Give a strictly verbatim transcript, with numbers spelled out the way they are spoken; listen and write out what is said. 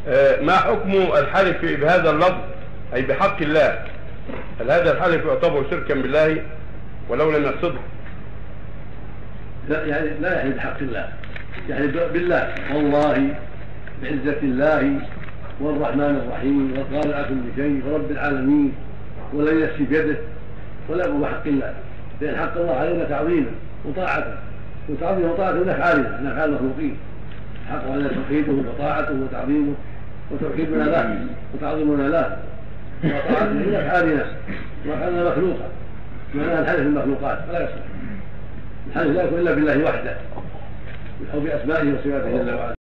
ما حكم الحلف بهذا اللفظ أي بحق الله؟ هل هذا الحلف يعتبر شركا بالله ولو لم يقصده؟ لا يعني لا يحلف بحق الله، يحلف بالله والله بعزة الله والرحمن الرحيم والقادر على كل شيء ورب العالمين ولن يسفي بيده، ولا يقول بحق الله، لأن حق الله علينا تعظيما وطاعته، وتعظيم وطاعته من أفعالنا من أفعال المخلوقين. حق علينا توحيده وطاعته وتعظيمه وتوحيدنا له وتعظيمنا له وطاعته من أفعالنا وأفعالنا مخلوقة، معناها الحلف بالمخلوقات فلا يصح. الحلف لا يكون إلا بالله وحده، أو بأسمائه وصفاته جل وعلا.